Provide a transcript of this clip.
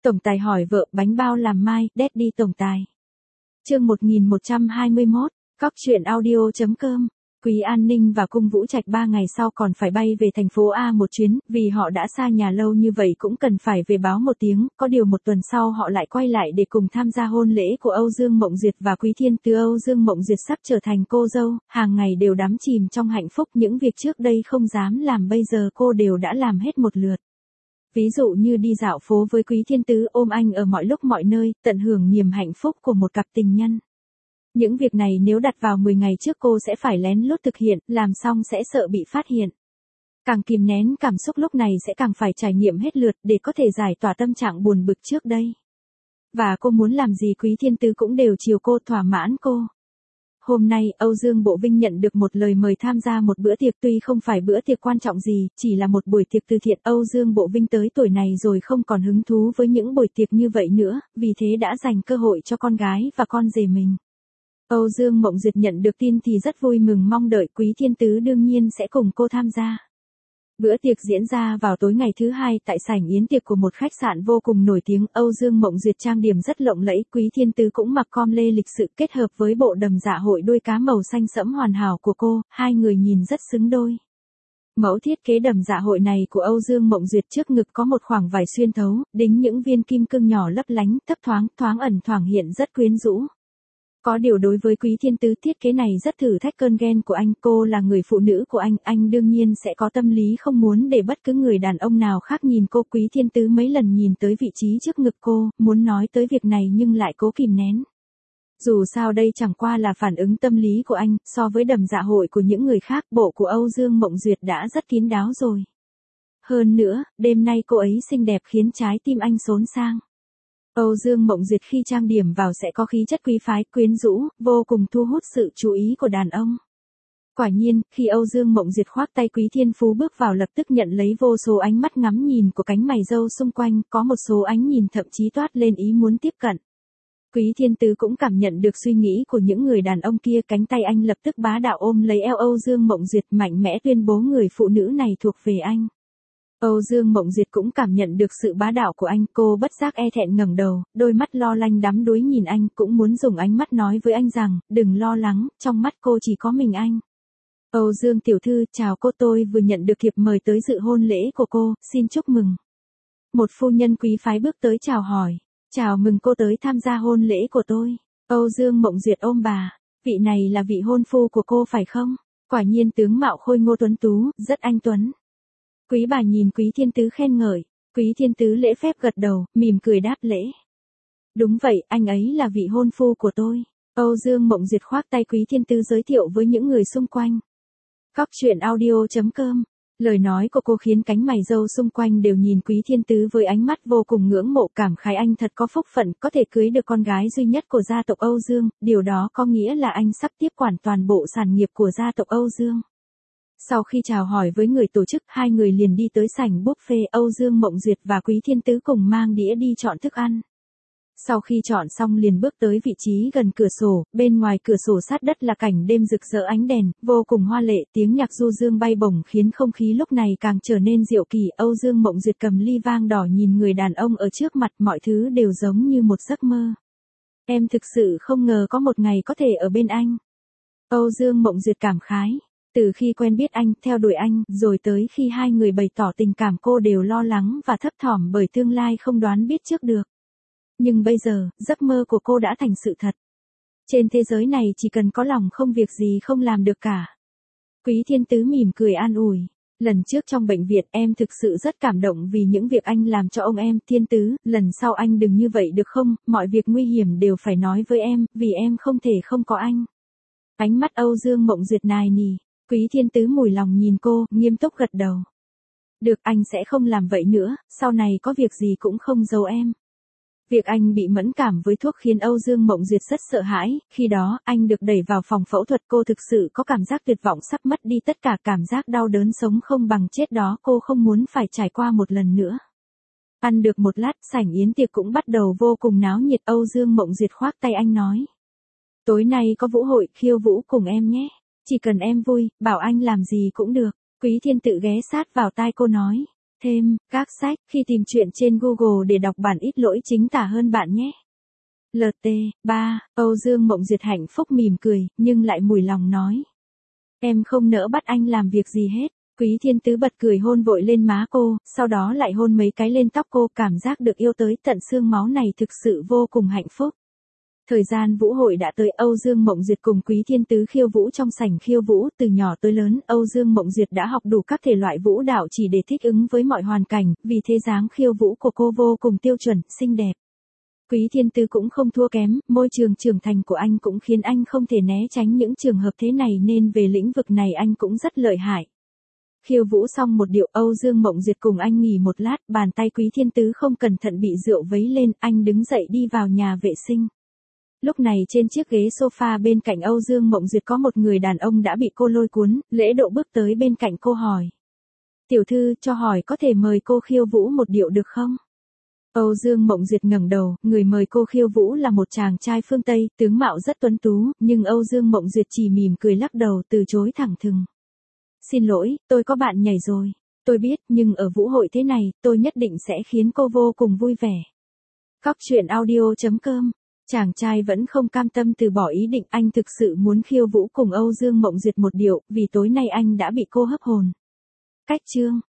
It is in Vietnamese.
Tổng tài hỏi vợ bánh bao làm mai, Daddy tổng tài. Chương 1121, Cóc truyện audio.com. Quý An Ninh và Cung Vũ Trạch 3 ngày sau còn phải bay về thành phố A một chuyến, vì họ đã xa nhà lâu như vậy cũng cần phải về báo một tiếng, có điều một tuần sau họ lại quay lại để cùng tham gia hôn lễ của Âu Dương Mộng Duyệt và Quý Thiên Tứ. Âu Dương Mộng Duyệt sắp trở thành cô dâu, hàng ngày đều đắm chìm trong hạnh phúc, những việc trước đây không dám làm bây giờ cô đều đã làm hết một lượt. Ví dụ như đi dạo phố với Quý Thiên Tứ, ôm anh ở mọi lúc mọi nơi, tận hưởng niềm hạnh phúc của một cặp tình nhân. Những việc này nếu đặt vào 10 ngày trước cô sẽ phải lén lút thực hiện, làm xong sẽ sợ bị phát hiện. Càng kìm nén cảm xúc lúc này sẽ càng phải trải nghiệm hết lượt để có thể giải tỏa tâm trạng buồn bực trước đây. Và cô muốn làm gì Quý Thiên Tứ cũng đều chiều cô, thỏa mãn cô. Hôm nay, Âu Dương Bộ Vinh nhận được một lời mời tham gia một bữa tiệc, tuy không phải bữa tiệc quan trọng gì, chỉ là một buổi tiệc từ thiện. Âu Dương Bộ Vinh tới tuổi này rồi không còn hứng thú với những buổi tiệc như vậy nữa, vì thế đã dành cơ hội cho con gái và con rể mình. Âu Dương Mộng Duyệt nhận được tin thì rất vui mừng, mong đợi Quý Thiên Tứ đương nhiên sẽ cùng cô tham gia. Bữa tiệc diễn ra vào tối ngày thứ hai tại sảnh yến tiệc của một khách sạn vô cùng nổi tiếng. Âu Dương Mộng Duyệt trang điểm rất lộng lẫy, Quý Thiên Tứ cũng mặc com lê lịch sự, kết hợp với bộ đầm dạ hội đuôi cá màu xanh sẫm hoàn hảo của cô, hai người nhìn rất xứng đôi. Mẫu thiết kế đầm dạ hội này của Âu Dương Mộng Duyệt, trước ngực có một khoảng vải xuyên thấu, đính những viên kim cương nhỏ lấp lánh, thấp thoáng, thoáng ẩn thoảng hiện rất quyến rũ. Có điều đối với Quý Thiên Tứ, thiết kế này rất thử thách cơn ghen của anh, cô là người phụ nữ của anh đương nhiên sẽ có tâm lý không muốn để bất cứ người đàn ông nào khác nhìn cô. Quý Thiên Tứ mấy lần nhìn tới vị trí trước ngực cô, muốn nói tới việc này nhưng lại cố kìm nén. Dù sao đây chẳng qua là phản ứng tâm lý của anh, so với đầm dạ hội của những người khác, bộ của Âu Dương Mộng Duyệt đã rất kín đáo rồi. Hơn nữa, đêm nay cô ấy xinh đẹp khiến trái tim anh xốn sang. Âu Dương Mộng Duyệt khi trang điểm vào sẽ có khí chất quý phái, quyến rũ, vô cùng thu hút sự chú ý của đàn ông. Quả nhiên, khi Âu Dương Mộng Duyệt khoác tay Quý Thiên Phú bước vào lập tức nhận lấy vô số ánh mắt ngắm nhìn của cánh mày râu xung quanh, có một số ánh nhìn thậm chí toát lên ý muốn tiếp cận. Quý Thiên Tứ cũng cảm nhận được suy nghĩ của những người đàn ông kia, cánh tay anh lập tức bá đạo ôm lấy eo Âu Dương Mộng Duyệt, mạnh mẽ tuyên bố người phụ nữ này thuộc về anh. Âu Dương Mộng Duyệt cũng cảm nhận được sự bá đạo của anh, cô bất giác e thẹn ngẩng đầu, đôi mắt lo lanh đắm đuối nhìn anh, cũng muốn dùng ánh mắt nói với anh rằng, đừng lo lắng, trong mắt cô chỉ có mình anh. Âu Dương tiểu thư, chào cô, tôi vừa nhận được thiệp mời tới dự hôn lễ của cô, xin chúc mừng. Một phu nhân quý phái bước tới chào hỏi, chào mừng cô tới tham gia hôn lễ của tôi. Âu Dương Mộng Duyệt ôm bà, vị này là vị hôn phu của cô phải không? Quả nhiên tướng mạo khôi ngô tuấn tú, rất anh tuấn. Quý bà nhìn Quý Thiên Tứ khen ngợi, Quý Thiên Tứ lễ phép gật đầu, mỉm cười đáp lễ. Đúng vậy, anh ấy là vị hôn phu của tôi. Âu Dương Mộng Duyệt khoác tay Quý Thiên Tứ giới thiệu với những người xung quanh. Cóc truyện audio.com. Lời nói của cô khiến cánh mày râu xung quanh đều nhìn Quý Thiên Tứ với ánh mắt vô cùng ngưỡng mộ, cảm khái anh thật có phúc phận, có thể cưới được con gái duy nhất của gia tộc Âu Dương, điều đó có nghĩa là anh sắp tiếp quản toàn bộ sản nghiệp của gia tộc Âu Dương. Sau khi chào hỏi với người tổ chức, hai người liền đi tới sảnh buffet. Âu Dương Mộng Duyệt và Quý Thiên Tứ cùng mang đĩa đi chọn thức ăn. Sau khi chọn xong liền bước tới vị trí gần cửa sổ, bên ngoài cửa sổ sát đất là cảnh đêm rực rỡ ánh đèn, vô cùng hoa lệ, tiếng nhạc du dương bay bổng khiến không khí lúc này càng trở nên diệu kỳ. Âu Dương Mộng Duyệt cầm ly vang đỏ nhìn người đàn ông ở trước mặt, mọi thứ đều giống như một giấc mơ. Em thực sự không ngờ có một ngày có thể ở bên anh. Âu Dương Mộng Duyệt cảm khái. Từ khi quen biết anh, theo đuổi anh, rồi tới khi hai người bày tỏ tình cảm, cô đều lo lắng và thấp thỏm bởi tương lai không đoán biết trước được. Nhưng bây giờ, giấc mơ của cô đã thành sự thật. Trên thế giới này chỉ cần có lòng không việc gì không làm được cả. Quý Thiên Tứ mỉm cười an ủi. Lần trước trong bệnh viện em thực sự rất cảm động vì những việc anh làm cho ông em. Thiên Tứ, lần sau anh đừng như vậy được không, mọi việc nguy hiểm đều phải nói với em, vì em không thể không có anh. Ánh mắt Âu Dương Mộng Duyệt nài nỉ. Quý Thiên Tứ mùi lòng nhìn cô, nghiêm túc gật đầu. Được, anh sẽ không làm vậy nữa, sau này có việc gì cũng không giấu em. Việc anh bị mẫn cảm với thuốc khiến Âu Dương Mộng Duyệt rất sợ hãi, khi đó, anh được đẩy vào phòng phẫu thuật, cô thực sự có cảm giác tuyệt vọng sắp mất đi tất cả, cảm giác đau đớn sống không bằng chết đó cô không muốn phải trải qua một lần nữa. Ăn được một lát, sảnh yến tiệc cũng bắt đầu vô cùng náo nhiệt. Âu Dương Mộng Duyệt khoác tay anh nói. Tối nay có vũ hội, khiêu vũ cùng em nhé. Chỉ cần em vui, bảo anh làm gì cũng được. Quý Thiên Tự ghé sát vào tai cô nói. Thêm, các sách, khi tìm chuyện trên Google để đọc bản ít lỗi chính tả hơn bạn nhé. LT, 3, Âu Dương Mộng Duyệt hạnh phúc mỉm cười, nhưng lại mùi lòng nói. Em không nỡ bắt anh làm việc gì hết. Quý Thiên Tứ bật cười hôn vội lên má cô, sau đó lại hôn mấy cái lên tóc cô, cảm giác được yêu tới tận xương máu này thực sự vô cùng hạnh phúc. Thời gian vũ hội đã tới, Âu Dương Mộng Duyệt cùng Quý Thiên Tứ khiêu vũ trong sảnh khiêu vũ, từ nhỏ tới lớn, Âu Dương Mộng Duyệt đã học đủ các thể loại vũ đạo chỉ để thích ứng với mọi hoàn cảnh, vì thế dáng khiêu vũ của cô vô cùng tiêu chuẩn, xinh đẹp. Quý Thiên Tứ cũng không thua kém, môi trường trưởng thành của anh cũng khiến anh không thể né tránh những trường hợp thế này nên về lĩnh vực này anh cũng rất lợi hại. Khiêu vũ xong một điệu, Âu Dương Mộng Duyệt cùng anh nghỉ một lát, bàn tay Quý Thiên Tứ không cẩn thận bị rượu vấy lên, anh đứng dậy đi vào nhà vệ sinh. Lúc này trên chiếc ghế sofa bên cạnh Âu Dương Mộng Duyệt có một người đàn ông đã bị cô lôi cuốn, Lễ Độ bước tới bên cạnh cô hỏi. Tiểu thư, cho hỏi có thể mời cô khiêu vũ một điệu được không? Âu Dương Mộng Duyệt ngẩng đầu, người mời cô khiêu vũ là một chàng trai phương Tây, tướng mạo rất tuấn tú, nhưng Âu Dương Mộng Duyệt chỉ mỉm cười lắc đầu từ chối thẳng thừng. Xin lỗi, tôi có bạn nhảy rồi. Tôi biết, nhưng ở vũ hội thế này, tôi nhất định sẽ khiến cô vô cùng vui vẻ. Cóc truyện audio.com. Chàng trai vẫn không cam tâm từ bỏ ý định, anh thực sự muốn khiêu vũ cùng Âu Dương Mộng Duyệt một điệu, vì tối nay anh đã bị cô hấp hồn. Cách chương